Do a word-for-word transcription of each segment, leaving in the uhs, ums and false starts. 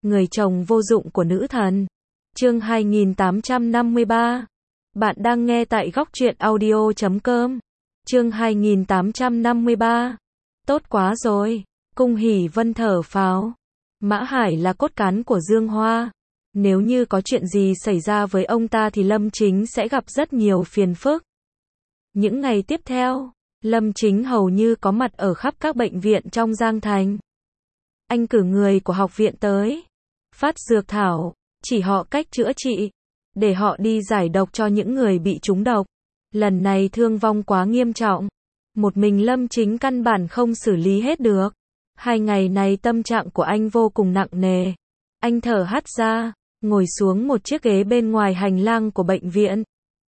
người chồng vô dụng của nữ thần. Chương hai nghìn tám trăm năm mươi ba. Bạn đang nghe tại góc truyện audio chấm com. Chương hai nghìn tám trăm năm mươi ba. Tốt quá rồi. Cung Hỷ Vân thở phào. Mã Hải là cốt cán của Dương Hoa. Nếu như có chuyện gì xảy ra với ông ta thì Lâm Chính sẽ gặp rất nhiều phiền phức. Những ngày tiếp theo, Lâm Chính hầu như có mặt ở khắp các bệnh viện trong Giang Thành. Anh cử người của học viện tới, phát dược thảo, chỉ họ cách chữa trị, để họ đi giải độc cho những người bị trúng độc. Lần này thương vong quá nghiêm trọng, một mình Lâm Chính căn bản không xử lý hết được. Hai ngày này tâm trạng của anh vô cùng nặng nề. Anh thở hắt ra, ngồi xuống một chiếc ghế bên ngoài hành lang của bệnh viện.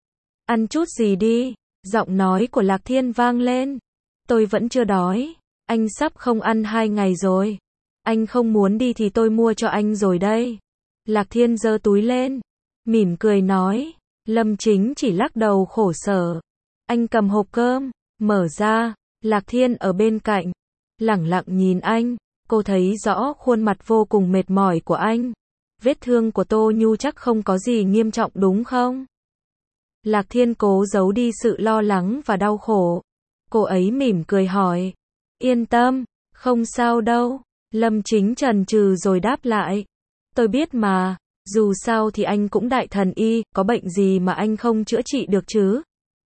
Ăn chút gì đi, giọng nói của Lạc Thiên vang lên. Tôi vẫn chưa đói, anh sắp không ăn hai ngày rồi. Anh không muốn đi thì tôi mua cho anh rồi đây. Lạc Thiên giơ túi lên, mỉm cười nói. Lâm Chính chỉ lắc đầu khổ sở. Anh cầm hộp cơm, mở ra, Lạc Thiên ở bên cạnh, lẳng lặng nhìn anh. Cô thấy rõ khuôn mặt vô cùng mệt mỏi của anh. Vết thương của Tô Nhu chắc không có gì nghiêm trọng đúng không? Lạc Thiên cố giấu đi sự lo lắng và đau khổ. Cô ấy mỉm cười hỏi. Yên tâm, không sao đâu. Lâm Chính chần chừ rồi đáp lại. Tôi biết mà, dù sao thì anh cũng đại thần y, có bệnh gì mà anh không chữa trị được chứ?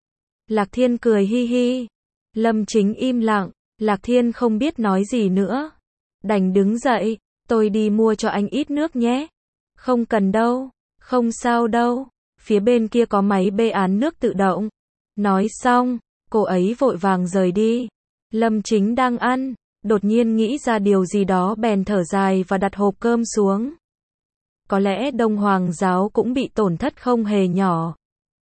Lạc Thiên cười hi hi. Lâm Chính im lặng, Lạc Thiên không biết nói gì nữa. Đành đứng dậy, tôi đi mua cho anh ít nước nhé. Không cần đâu, không sao đâu, phía bên kia có máy bê án nước tự động. Nói xong, cô ấy vội vàng rời đi. Lâm Chính đang ăn, đột nhiên nghĩ ra điều gì đó bèn thở dài và đặt hộp cơm xuống. Có lẽ Đông Hoàng giáo cũng bị tổn thất không hề nhỏ.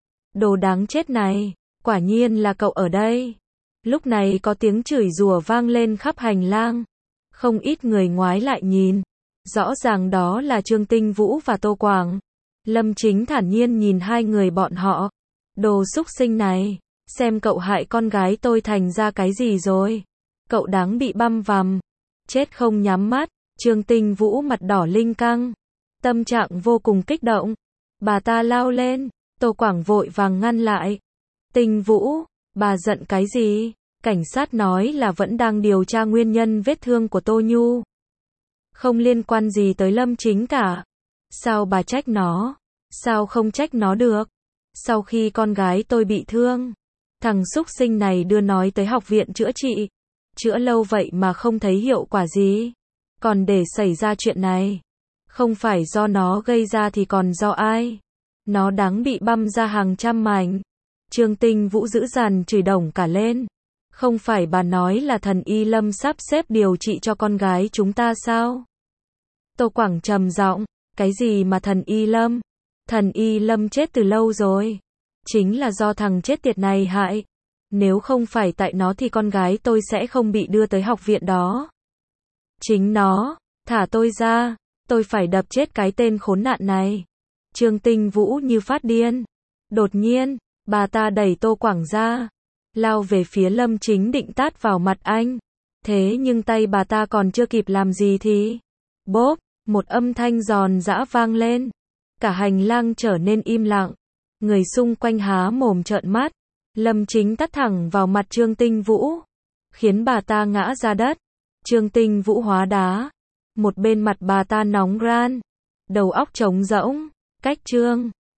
Đồ đáng chết này, quả nhiên là cậu ở đây. Lúc này có tiếng chửi rủa vang lên khắp hành lang. Không ít người ngoái lại nhìn. Rõ ràng đó là Trương Tinh Vũ và Tô Quảng. Lâm Chính thản nhiên nhìn hai người bọn họ. Đồ xúc sinh này, xem cậu hại con gái tôi thành ra cái gì rồi. Cậu đáng bị băm vằm. Chết không nhắm mắt. Trương Tinh Vũ mặt đỏ linh căng, tâm trạng vô cùng kích động. Bà ta lao lên, Tô Quảng vội vàng ngăn lại. Tinh Vũ, bà giận cái gì? Cảnh sát nói là vẫn đang điều tra nguyên nhân vết thương của Tô Nhu. Không liên quan gì tới Lâm Chính cả. Sao bà trách nó? Sao không trách nó được? Sau khi con gái tôi bị thương, thằng xúc sinh này đưa nói tới học viện chữa trị. Chữa lâu vậy mà không thấy hiệu quả gì. Còn để xảy ra chuyện này, không phải do nó gây ra thì còn do ai? Nó đáng bị băm ra hàng trăm mảnh. Trương Tinh Vũ dữ dằn chửi đồng cả lên. Không phải bà nói là thần y Lâm sắp xếp điều trị cho con gái chúng ta sao? Tô Quảng trầm giọng, cái gì mà thần y Lâm? Thần y Lâm chết từ lâu rồi. Chính là do thằng chết tiệt này hại. Nếu không phải tại nó thì con gái tôi sẽ không bị đưa tới học viện đó. Chính nó, thả tôi ra, tôi phải đập chết cái tên khốn nạn này. Trương Tinh Vũ như phát điên. Đột nhiên, bà ta đẩy Tô Quảng ra, lao về phía Lâm Chính định tát vào mặt anh. Thế nhưng tay bà ta còn chưa kịp làm gì thì bốp, một âm thanh giòn giã vang lên. Cả hành lang trở nên im lặng. Người xung quanh há mồm trợn mắt. Lâm Chính tát thẳng vào mặt Trương Tinh Vũ, khiến bà ta ngã ra đất. Trương Tinh Vũ hóa đá. Một bên mặt bà ta nóng ran, đầu óc trống rỗng. Cách Trương